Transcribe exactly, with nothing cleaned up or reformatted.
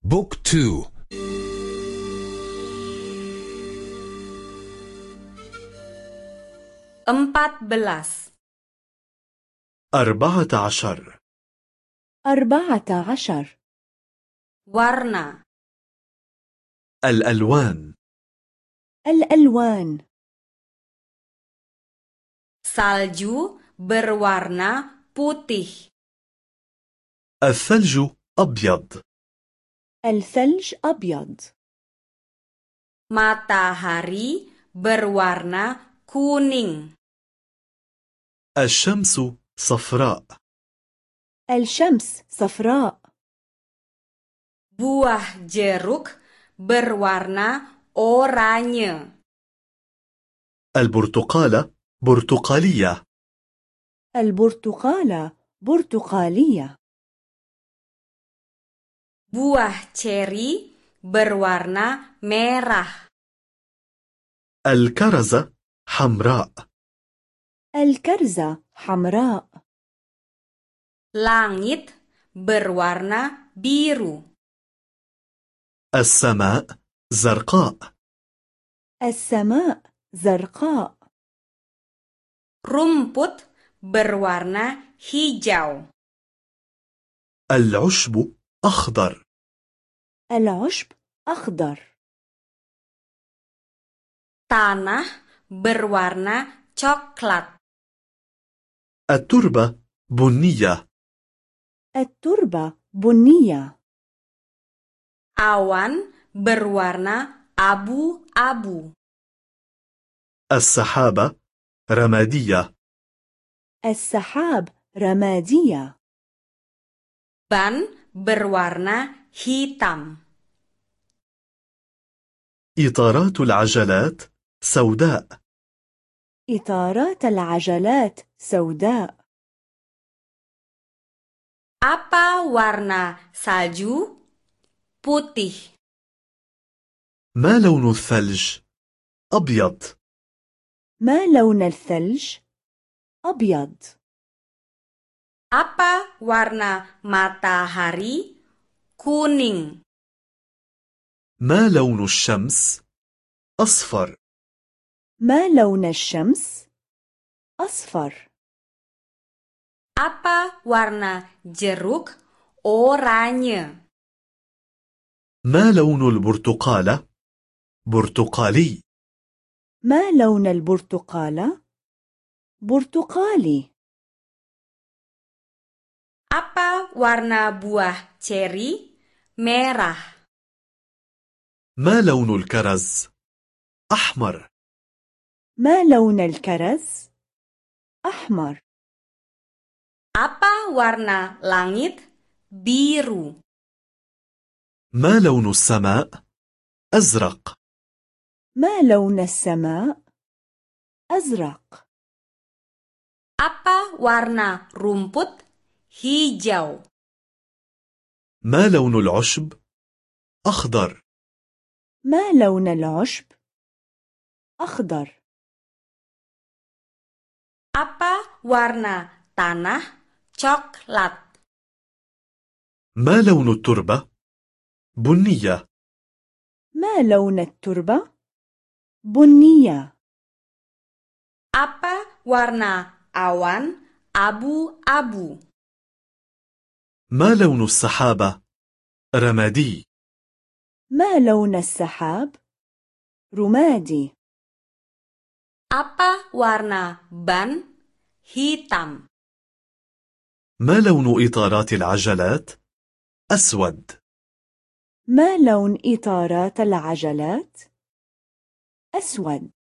بوك تو. Empat belas. أربعة عشر. أربعة عشر. Warna. الألوان. الألوان. Salju berwarna putih. الثلج أبيض. الثلج أبيض. Matahari berwarna kuning. الشمس صفراء. الشمس صفراء. Buah jeruk berwarna oranye. البرتقالة برتقالية. البرتقالة برتقالية. Buah ceri berwarna merah. الكرزة حمراء. الكرزة حمراء. Langit berwarna biru. السماء زرقاء. السماء زرقاء. Rumput berwarna hijau. العشب أخضر. العشب أخضر. Tanah berwarna coklat. التربة بنية. التربة بنية. Awan berwarna abu-abu. السحابة رمادية. السحاب رمادية. Ban berwarna hitam. إطارات العجلات سوداء. إطارات العجلات سوداء. Apa warna salju? Putih. ما لون الثلج؟ أبيض. ما لون الثلج؟ أبيض. Apa warna matahari? Kuning. ما لون الشمس؟ أصفر. ما لون الشمس؟ أصفر. Apa warna jeruk? Oranye. ما لون البرتقالة؟ برتقالي. ما لون البرتقالة؟ برتقالي. Apa warna buah ceri? Merah. ما لون الكرز؟ أحمر. ما لون الكرز؟ أحمر. Apa warna langit? Biru. ما لون السماء؟ أزرق. ما لون السماء؟ أزرق. Apa warna rumput? Hijau. ما لون العشب؟ أخضر. ما لون العشب؟ أخضر. Apa warna tanah? Coklat. ما لون التربة؟ بنية. ما لون التربة؟ بنية. Apa warna awan? Abu-abu. ما لون السحابة؟ رمادي. ما لون السحاب؟ رمادي. Apa warna ban? Hitam. ما لون إطارات العجلات؟ أسود. ما لون إطارات العجلات؟ أسود.